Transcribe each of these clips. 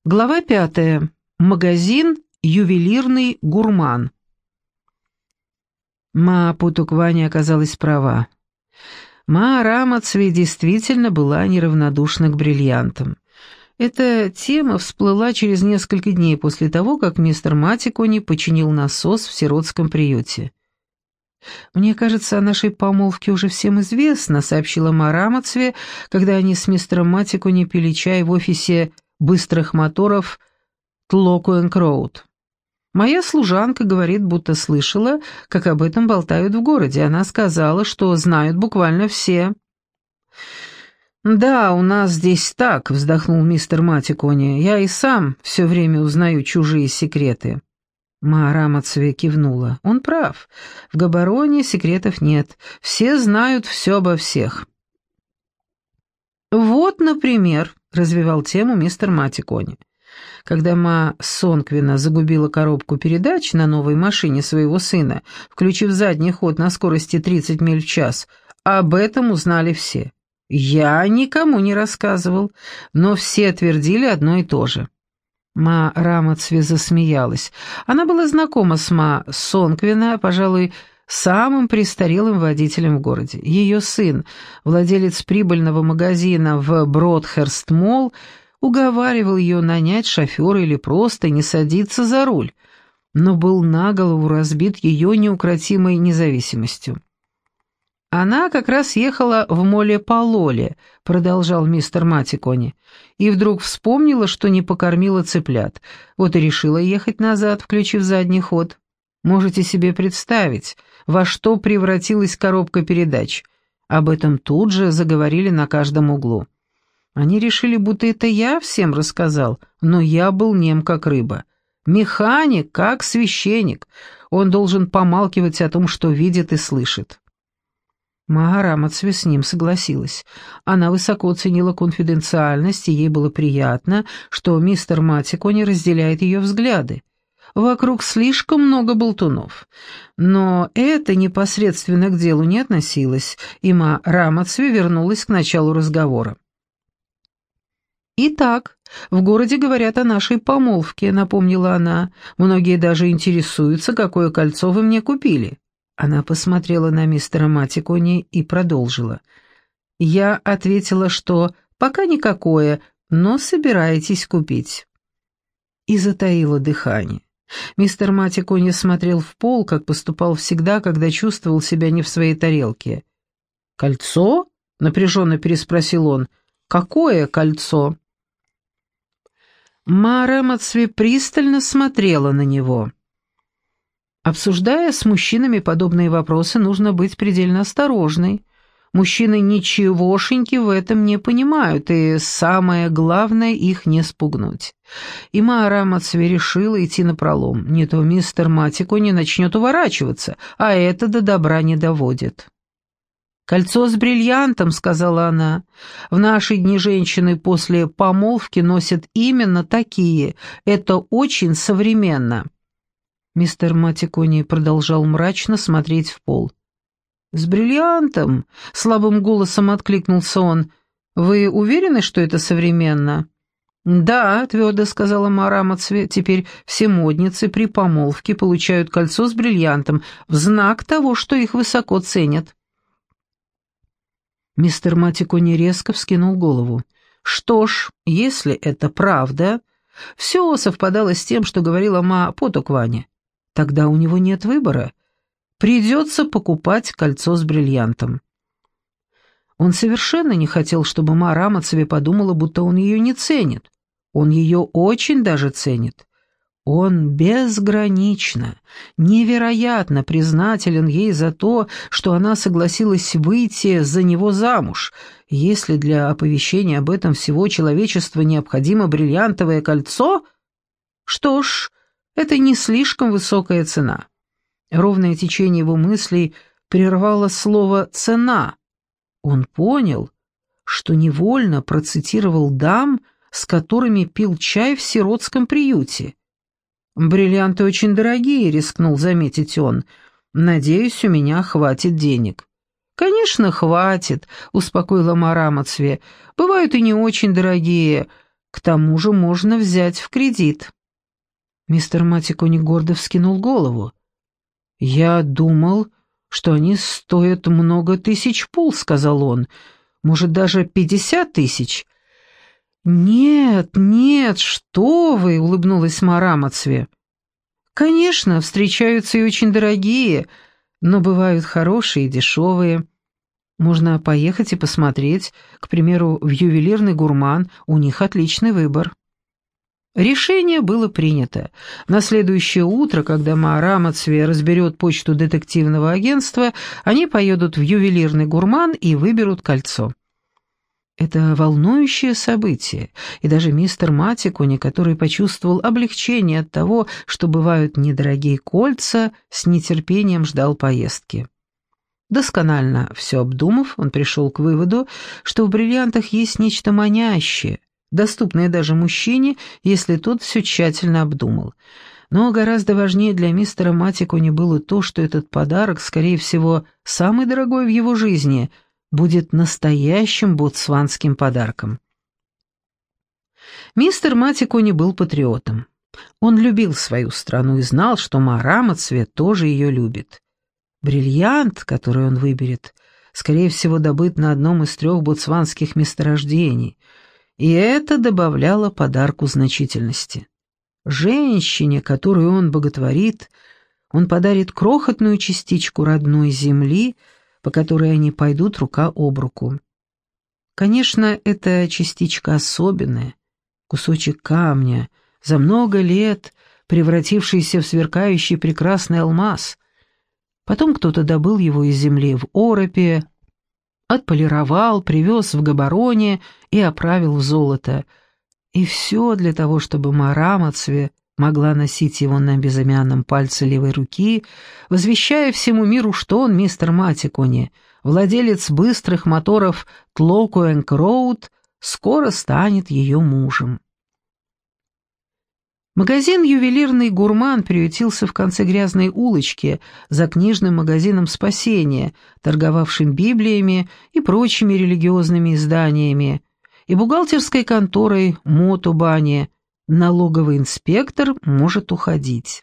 Глава 5. Магазин «Ювелирный гурман». Ма Путуквани оказалась права. Ма Рамацве действительно была неравнодушна к бриллиантам. Эта тема всплыла через несколько дней после того, как мистер Матикони починил насос в сиротском приюте. «Мне кажется, о нашей помолвке уже всем известно», — сообщила Ма Рамацве, когда они с мистером Матикони пили чай в офисе быстрых моторов Тлокуэнк-Роуд. Моя служанка говорит, будто слышала, как об этом болтают в городе. Она сказала, что знают буквально все. «Да, у нас здесь так», — вздохнул мистер Матикони. «Я и сам все время узнаю чужие секреты». Ма Рамацве кивнула. «Он прав. В Габароне секретов нет. Все знают все обо всех». «Вот, например», — развивал тему мистер Матикони. Когда Ма Сонквина загубила коробку передач на новой машине своего сына, включив задний ход на скорости 30 миль в час, об этом узнали все. Я никому не рассказывал, но все твердили одно и то же. Ма Рамацве засмеялась. Она была знакома с Ма Сонквина, пожалуй, самым престарелым водителем в городе. Ее сын, владелец прибыльного магазина в Бродхерст-Молл, уговаривал ее нанять шофера или просто не садиться за руль, но был на голову разбит ее неукротимой независимостью. «Она как раз ехала в Моле-Палоле», — продолжал мистер Матикони, и вдруг вспомнила, что не покормила цыплят, вот и решила ехать назад, включив задний ход. Можете себе представить, во что превратилась коробка передач. Об этом тут же заговорили на каждом углу. Они решили, будто это я всем рассказал, но я был нем как рыба. Механик, как священник. Он должен помалкивать о том, что видит и слышит. Ма Рамацве с ним согласилась. Она высоко ценила конфиденциальность, и ей было приятно, что мистер Матикони разделяет ее взгляды. Вокруг слишком много болтунов. Но это непосредственно к делу не относилось, и Ма Рамацве вернулась к началу разговора. «Итак, в городе говорят о нашей помолвке», — напомнила она. «Многие даже интересуются, какое кольцо вы мне купили». Она посмотрела на мистера Матикони и продолжила. «Я ответила, что пока никакое, но собираетесь купить». И затаила дыхание. Мистер Матикони смотрел в пол, как поступал всегда, когда чувствовал себя не в своей тарелке. «Кольцо?» — напряженно переспросил он. «Какое кольцо?» Ма Рамацве пристально смотрела на него. Обсуждая с мужчинами подобные вопросы, нужно быть предельно осторожной. Мужчины ничегошеньки в этом не понимают, и самое главное — их не спугнуть. И Ма Рамацве решила идти напролом. Не то мистер Матикони начнет уворачиваться, а это до добра не доводит. «Кольцо с бриллиантом», — сказала она. «В наши дни женщины после помолвки носят именно такие. Это очень современно». Мистер Матикони продолжал мрачно смотреть в пол. «С бриллиантом?» — слабым голосом откликнулся он. «Вы уверены, что это современно?» «Да», — твердо сказала Ма Рамацве, — «теперь все модницы при помолвке получают кольцо с бриллиантом в знак того, что их высоко ценят». Мистер Матикони резко вскинул голову. «Что ж, если это правда...» Все совпадало с тем, что говорила Ма Путуквани. Тогда у него нет выбора. Придется покупать кольцо с бриллиантом. Он совершенно не хотел, чтобы Ма Рамацве подумала, будто он ее не ценит. Он ее очень даже ценит. Он безгранично, невероятно признателен ей за то, что она согласилась выйти за него замуж. Если для оповещения об этом всего человечества необходимо бриллиантовое кольцо, что ж, это не слишком высокая цена. Ровное течение его мыслей прервало слово «цена». Он понял, что невольно процитировал дам, с которыми пил чай в сиротском приюте. «Бриллианты очень дорогие», — рискнул заметить он. «Надеюсь, у меня хватит денег». «Конечно, хватит», — успокоила Ма Рамацве. «Бывают и не очень дорогие. К тому же можно взять в кредит». Мистер Матикони гордо вскинул голову. «Я думал, что они стоят много тысяч пул», — сказал он. «Может, даже 50 тысяч?» «Нет, нет, что вы!» — улыбнулась Ма Рамацве. «Конечно, встречаются и очень дорогие, но бывают хорошие и дешевые. Можно поехать и посмотреть, к примеру, в ювелирный гурман, у них отличный выбор». Решение было принято. На следующее утро, когда Ма Рамацве разберет почту детективного агентства, они поедут в ювелирный гурман и выберут кольцо. Это волнующее событие, и даже мистер Матикони, который почувствовал облегчение от того, что бывают недорогие кольца, с нетерпением ждал поездки. Досконально все обдумав, он пришел к выводу, что в бриллиантах есть нечто манящее, доступное даже мужчине, если тот все тщательно обдумал. Но гораздо важнее для мистера Матикони было то, что этот подарок, скорее всего, самый дорогой в его жизни, будет настоящим ботсванским подарком. Мистер Матикони был патриотом. Он любил свою страну и знал, что Ма Рамацве тоже ее любит. Бриллиант, который он выберет, скорее всего, добыт на одном из 3 ботсванских месторождений, и это добавляло подарку значительности. Женщине, которую он боготворит, он подарит крохотную частичку родной земли, по которой они пойдут рука об руку. Конечно, эта частичка особенная, кусочек камня, за много лет превратившийся в сверкающий прекрасный алмаз. Потом кто-то добыл его из земли в Оропе, отполировал, привез в Габороне и оправил в золото. И все для того, чтобы Ма Рамацве могла носить его на безымянном пальце левой руки, возвещая всему миру, что он, мистер Матикони, владелец быстрых моторов Тлоукуэнк Роуд, скоро станет ее мужем. Магазин «Ювелирный гурман» приютился в конце грязной улочки за книжным магазином «Спасение», торговавшим библиями и прочими религиозными изданиями, и бухгалтерской конторой «Мотобани». Налоговый инспектор может уходить.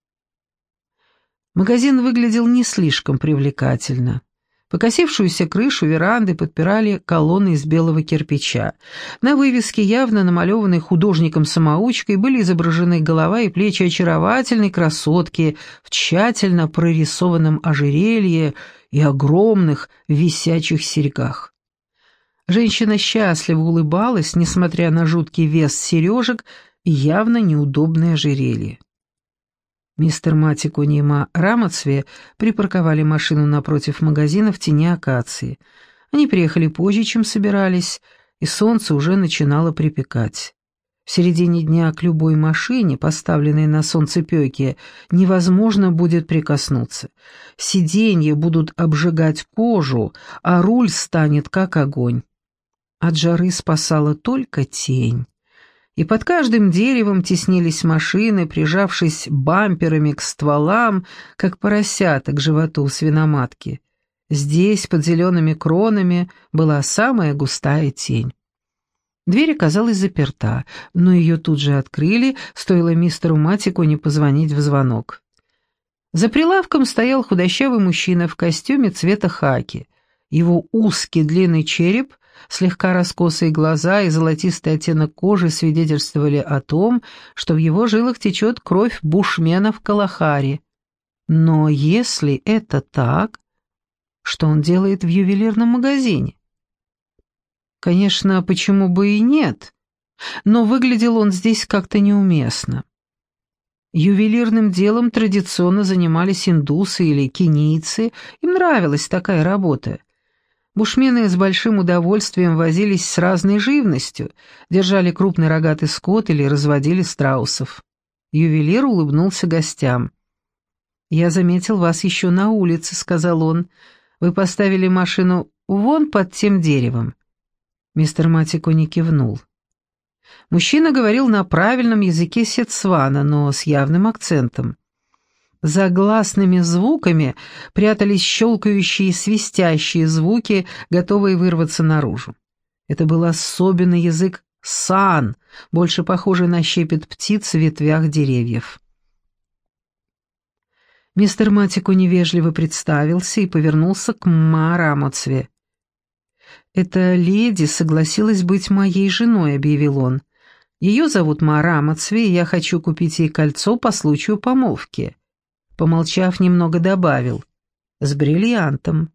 Магазин выглядел не слишком привлекательно. Покосившуюся крышу веранды подпирали колонны из белого кирпича. На вывеске, явно намалеванной художником-самоучкой, были изображены голова и плечи очаровательной красотки в тщательно прорисованном ожерелье и огромных висячих серьгах. Женщина счастливо улыбалась, несмотря на жуткий вес сережек и явно неудобное ожерелье. Мистер Матикони и Ма Рамацве припарковали машину напротив магазина в тени акации. Они приехали позже, чем собирались, и солнце уже начинало припекать. В середине дня к любой машине, поставленной на солнцепёке, невозможно будет прикоснуться. Сиденья будут обжигать кожу, а руль станет как огонь. От жары спасала только тень. И под каждым деревом теснились машины, прижавшись бамперами к стволам, как поросята к животу у свиноматки. Здесь, под зелеными кронами, была самая густая тень. Дверь оказалась заперта, но ее тут же открыли, стоило мистеру Матикони позвонить в звонок. За прилавком стоял худощавый мужчина в костюме цвета хаки. Его узкий длинный череп, слегка раскосые глаза и золотистый оттенок кожи свидетельствовали о том, что в его жилах течет кровь бушмена в Калахари. Но если это так, что он делает в ювелирном магазине? Конечно, почему бы и нет, но выглядел он здесь как-то неуместно. Ювелирным делом традиционно занимались индусы или кенийцы, им нравилась такая работа. Бушмены с большим удовольствием возились с разной живностью, держали крупный рогатый скот или разводили страусов. Ювелир улыбнулся гостям. «Я заметил вас еще на улице», — сказал он. «Вы поставили машину вон под тем деревом». Мистер Матикони кивнул. Мужчина говорил на правильном языке сетсвана, но с явным акцентом. За гласными звуками прятались щелкающие и свистящие звуки, готовые вырваться наружу. Это был особенный язык сан, больше похожий на щепет птиц в ветвях деревьев. Мистер Матико невежливо представился и повернулся к Ма Рамоцве. «Эта леди согласилась быть моей женой», — объявил он. «Ее зовут Ма Рамоцве, и я хочу купить ей кольцо по случаю помолвки». Помолчав, немного добавил: «С бриллиантом».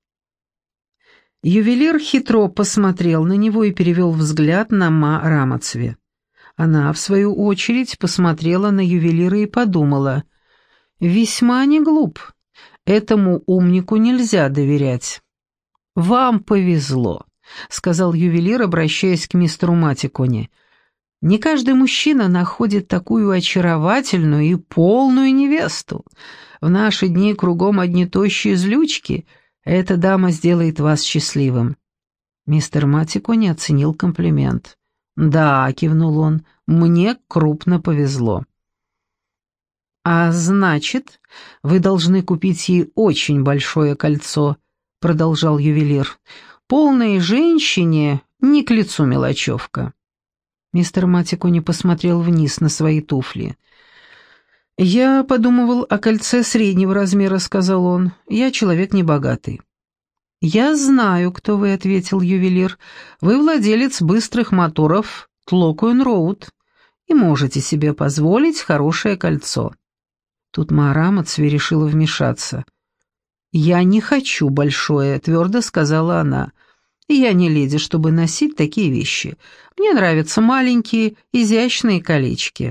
Ювелир хитро посмотрел на него и перевел взгляд на Ма Рамоцве. Она, в свою очередь, посмотрела на ювелира и подумала: «Весьма не глуп. Этому умнику нельзя доверять». «Вам повезло», — сказал ювелир, обращаясь к мистеру Матиконе. «Не каждый мужчина находит такую очаровательную и полную невесту. В наши дни кругом одни тощие злючки. Эта дама сделает вас счастливым». Мистер Матиконе оценил комплимент. «Да», — кивнул он, — «мне крупно повезло». «А значит, вы должны купить ей очень большое кольцо», — продолжал ювелир. «Полной женщине не к лицу мелочевка». Мистер Матиконе посмотрел вниз на свои туфли. «Я подумывал о кольце среднего размера», — сказал он. «Я человек небогатый». «Я знаю, кто вы», — ответил ювелир. «Вы владелец быстрых моторов Тлокуэн-Роуд и можете себе позволить хорошее кольцо». Тут Ма Рамоцве решила вмешаться. «Я не хочу большое», — твердо сказала она. «Я не леди, чтобы носить такие вещи. Мне нравятся маленькие, изящные колечки».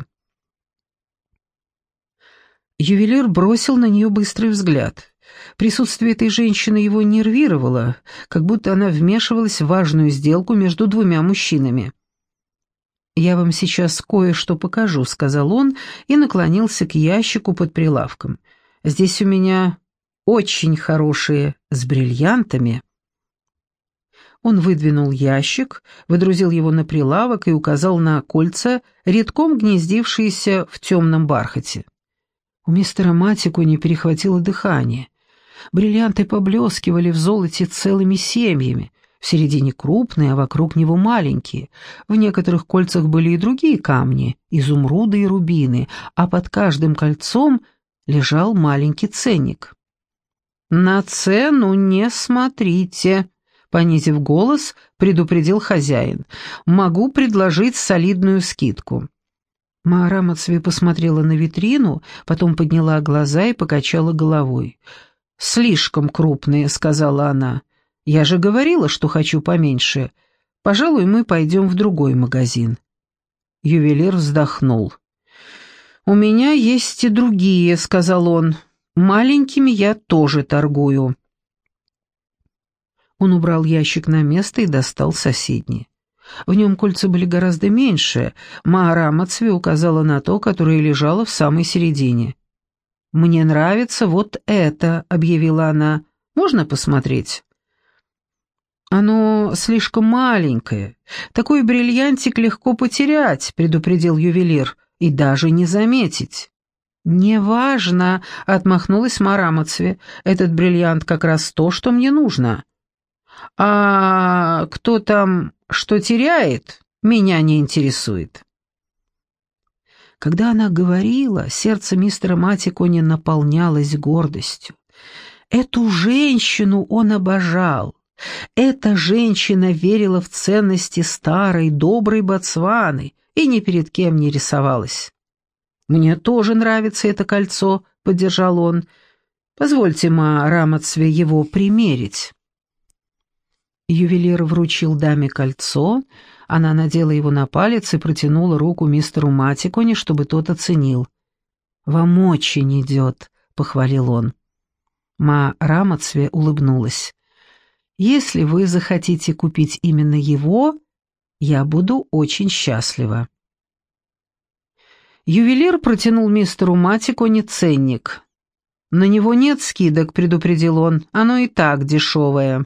Ювелир бросил на нее быстрый взгляд. Присутствие этой женщины его нервировало, как будто она вмешивалась в важную сделку между двумя мужчинами. «Я вам сейчас кое-что покажу», — сказал он и наклонился к ящику под прилавком. «Здесь у меня очень хорошие, с бриллиантами». Он выдвинул ящик, выдрузил его на прилавок и указал на кольца, редком гнездившиеся в темном бархате. У мистера Матиконе перехватило дыхание. Бриллианты поблескивали в золоте целыми семьями, в середине крупные, а вокруг него маленькие. В некоторых кольцах были и другие камни, изумруды и рубины, а под каждым кольцом лежал маленький ценник. «На цену не смотрите», — понизив голос, предупредил хозяин. «Могу предложить солидную скидку». Ма Рамоцве посмотрела на витрину, потом подняла глаза и покачала головой. «Слишком крупные», — сказала она. «Я же говорила, что хочу поменьше. Пожалуй, мы пойдем в другой магазин». Ювелир вздохнул. «У меня есть и другие», — сказал он. «Маленькими я тоже торгую». Он убрал ящик на место и достал соседний. В нем кольца были гораздо меньше. Ма Рамоцве указала на то, которое лежало в самой середине. «Мне нравится вот это», — объявила она. «Можно посмотреть?» «Оно слишком маленькое. Такой бриллиантик легко потерять», — предупредил ювелир, — «и даже не заметить». «Неважно», — отмахнулась Ма Рамоцве. «Этот бриллиант как раз то, что мне нужно». «А кто там что теряет, меня не интересует». Когда она говорила, сердце мистера Матиконе наполнялось гордостью. Эту женщину он обожал. Эта женщина верила в ценности старой, доброй Ботсваны и ни перед кем не рисовалась. «Мне тоже нравится это кольцо», — поддержал он. «Позвольте Ма Рамоцве его примерить». Ювелир вручил даме кольцо, она надела его на палец и протянула руку мистеру Матиконе, чтобы тот оценил. «Вам очень идет», — похвалил он. Ма Рамоцве улыбнулась. «Если вы захотите купить именно его, я буду очень счастлива». Ювелир протянул мистеру Матиконе ценник. «На него нет скидок», — предупредил он, — «оно и так дешевое».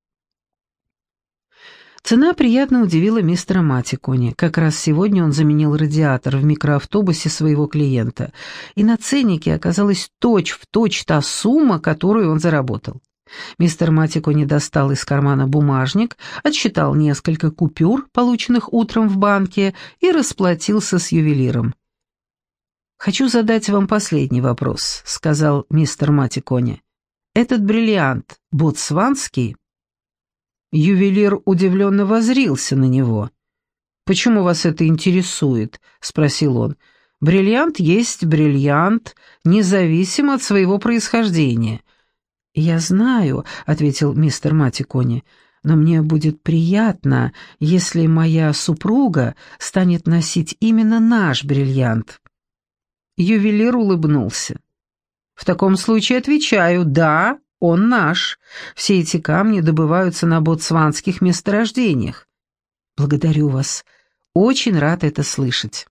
Цена приятно удивила мистера Матиконе. Как раз сегодня он заменил радиатор в микроавтобусе своего клиента, и на ценнике оказалась точь-в-точь та сумма, которую он заработал. Мистер Матикони достал из кармана бумажник, отсчитал несколько купюр, полученных утром в банке, и расплатился с ювелиром. «Хочу задать вам последний вопрос», — сказал мистер Матикони. «Этот бриллиант ботсванский?» Ювелир удивленно воззрился на него. «Почему вас это интересует?» — спросил он. «Бриллиант есть бриллиант, независимо от своего происхождения». «Я знаю», — ответил мистер Матикони, «но мне будет приятно, если моя супруга станет носить именно наш бриллиант». Ювелир улыбнулся. «В таком случае отвечаю, да, он наш. Все эти камни добываются на ботсванских месторождениях». «Благодарю вас. Очень рад это слышать».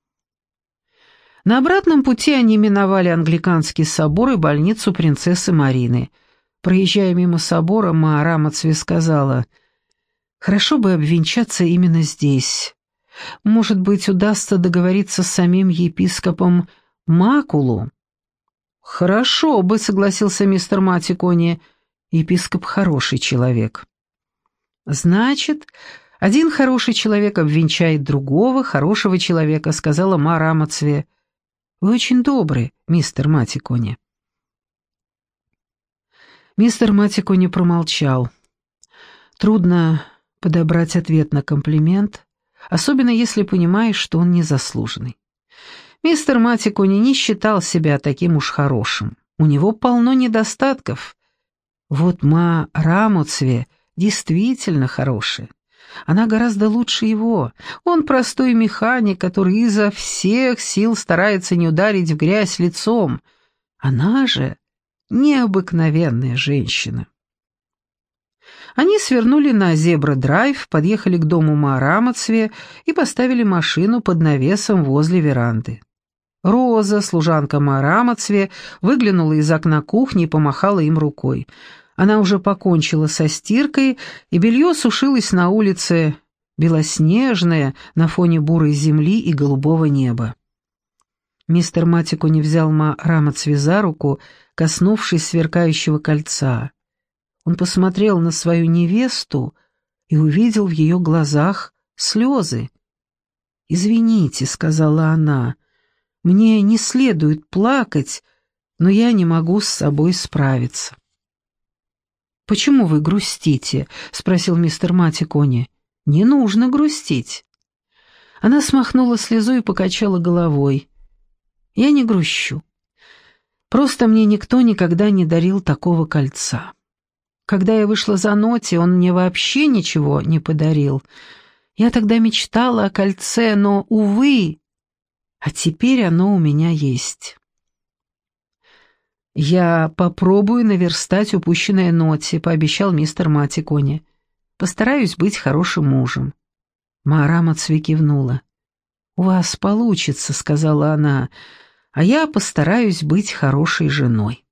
На обратном пути они миновали англиканский собор и больницу принцессы Марины. Проезжая мимо собора, Маара Мацве сказала: «Хорошо бы обвенчаться именно здесь. Может быть, удастся договориться с самим епископом Макулу?» «Хорошо бы», — согласился мистер Матикони. «Епископ хороший человек». «Значит, один хороший человек обвенчает другого хорошего человека», — сказала Маара Мацве. «Вы очень добры, мистер Матикони». Мистер Матикони промолчал. Трудно подобрать ответ на комплимент, особенно если понимаешь, что он незаслуженный. Мистер Матикони не считал себя таким уж хорошим. У него полно недостатков. Вот Маара Мацве действительно хорошая. Она гораздо лучше его. Он простой механик, который изо всех сил старается не ударить в грязь лицом. Она же необыкновенная женщина. Они свернули на Зебра-драйв, подъехали к дому Маара Мацве и поставили машину под навесом возле веранды. Роза, служанка Маара Мацве, выглянула из окна кухни и помахала им рукой. Она уже покончила со стиркой, и белье сушилось на улице, белоснежное, на фоне бурой земли и голубого неба. Мистер Матикони взял Маара Мацве за руку, коснувшись сверкающего кольца. Он посмотрел на свою невесту и увидел в ее глазах слезы. «Извините», — сказала она, — «мне не следует плакать, но я не могу с собой справиться». «Почему вы грустите?» — спросил мистер Матикони. «Не нужно грустить». Она смахнула слезу и покачала головой. «Я не грущу. Просто мне никто никогда не дарил такого кольца. Когда я вышла за Ноти, он мне вообще ничего не подарил. Я тогда мечтала о кольце, но, увы, а теперь оно у меня есть». «Я попробую наверстать упущенное Ноти», — пообещал мистер Матикони. «Постараюсь быть хорошим мужем». Маара Мацве кивнула. «У вас получится», — сказала она, — «а я постараюсь быть хорошей женой».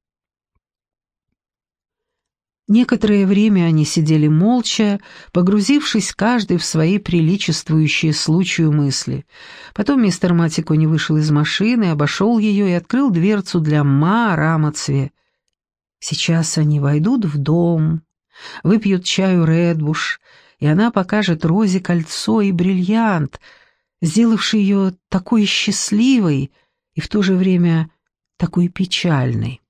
Некоторое время они сидели молча, погрузившись каждый в свои приличествующие случаю мысли. Потом мистер Матикони вышел из машины, обошел ее и открыл дверцу для Маара Мацве. Сейчас они войдут в дом, выпьют чаю Редбуш, и она покажет Розе кольцо и бриллиант, сделавший ее такой счастливой и в то же время такой печальной.